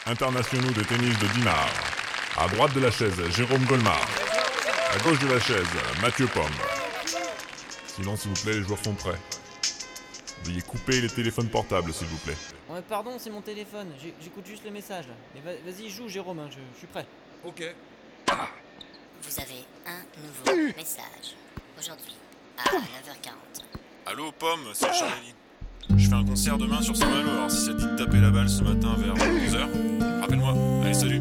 internationaux de tennis de Dinard. À droite de la chaise, Jérôme Golmar. À gauche de la chaise, Mathieu Pomme. Sinon, s'il vous plaît, les joueurs sont prêts. Veuillez couper les téléphones portables, s'il vous plaît. Ouais, pardon, c'est mon téléphone. J'écoute juste le message. Là. Mais vas-y, joue, Jérôme, hein, je suis prêt. Ok. Vous avez un nouveau message. Aujourd'hui, à 9h40. Allô, Pomme, c'est Charlie. Je fais un concert demain sur Saint-Malo, alors si ça te dit de taper la balle ce matin vers 11h, rappelle-moi. Allez, salut.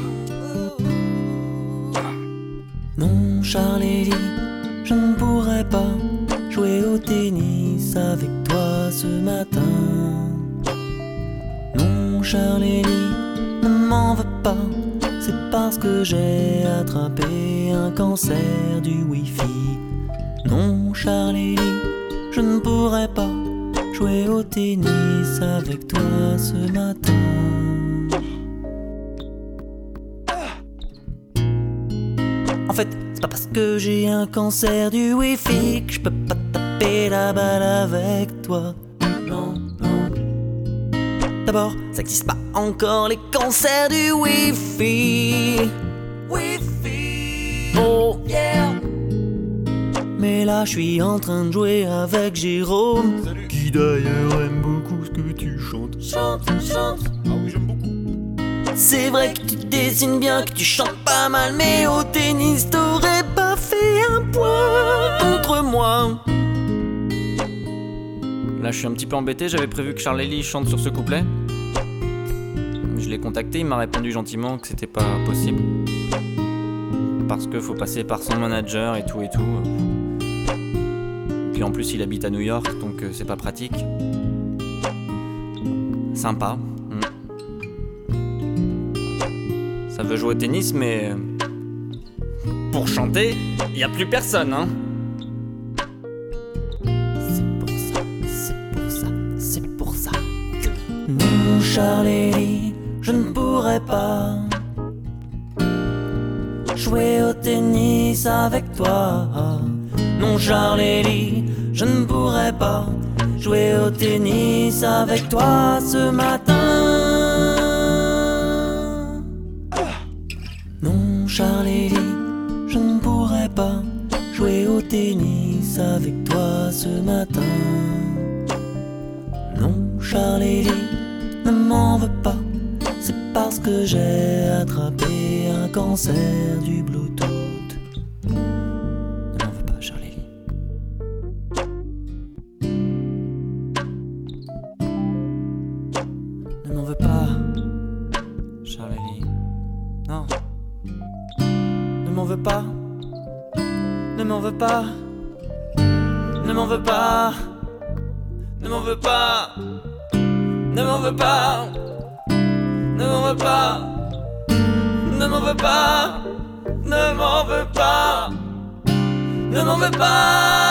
Non, Charlie, je ne pourrais pas jouer au tennis avec toi ce matin. Non, Charlie, ne m'en veux pas, c'est parce que j'ai attrapé un cancer du Wi-Fi. Non, Charlie, je ne pourrais pas jouer au tennis avec toi ce matin. En fait, c'est pas parce que j'ai un cancer du Wi-Fi que je peux pas taper la balle avec toi. Non, non. D'abord, ça existe pas encore les cancers du Wi-Fi. Wi-Fi. Oh yeah. Mais là, je suis en train de jouer avec Jérôme. Salut. Qui d'ailleurs aime beaucoup ce que tu chantes. Chante. Ah oui, j'aime beaucoup. C'est vrai que tu dessines bien, que tu chantes pas mal, mais au tennis t'aurais pas fait un point contre moi. Là, je suis un petit peu embêté. J'avais prévu que Charlie chante sur ce couplet. Je l'ai contacté, il m'a répondu gentiment que c'était pas possible. Parce que faut passer par son manager et tout. Puis en plus, il habite à New York, donc c'est pas pratique. Sympa. Ça veut jouer au tennis, mais pour chanter, y a plus personne, hein. C'est pour ça que... Non, Charlie, je ne pourrais pas jouer au tennis avec toi. Non, Charlie, je ne pourrais pas jouer au tennis avec toi ce matin. Non, Charlie, je ne pourrais pas jouer au tennis avec toi ce matin. Non, Charlie, ne m'en veux pas, c'est parce que j'ai attrapé un cancer du Bluetooth. Ne m'en veux pas, Charlie. Ne m'en veux pas, Charlie. Non. Ne m'en veux pas. Ne m'en veux pas. Ne m'en veux pas. Ne m'en veux pas. Ne m'en veux pas. Ne m'en veux pas. Ne m'en veux pas. Ne m'en veux pas. Ne m'en veux pas.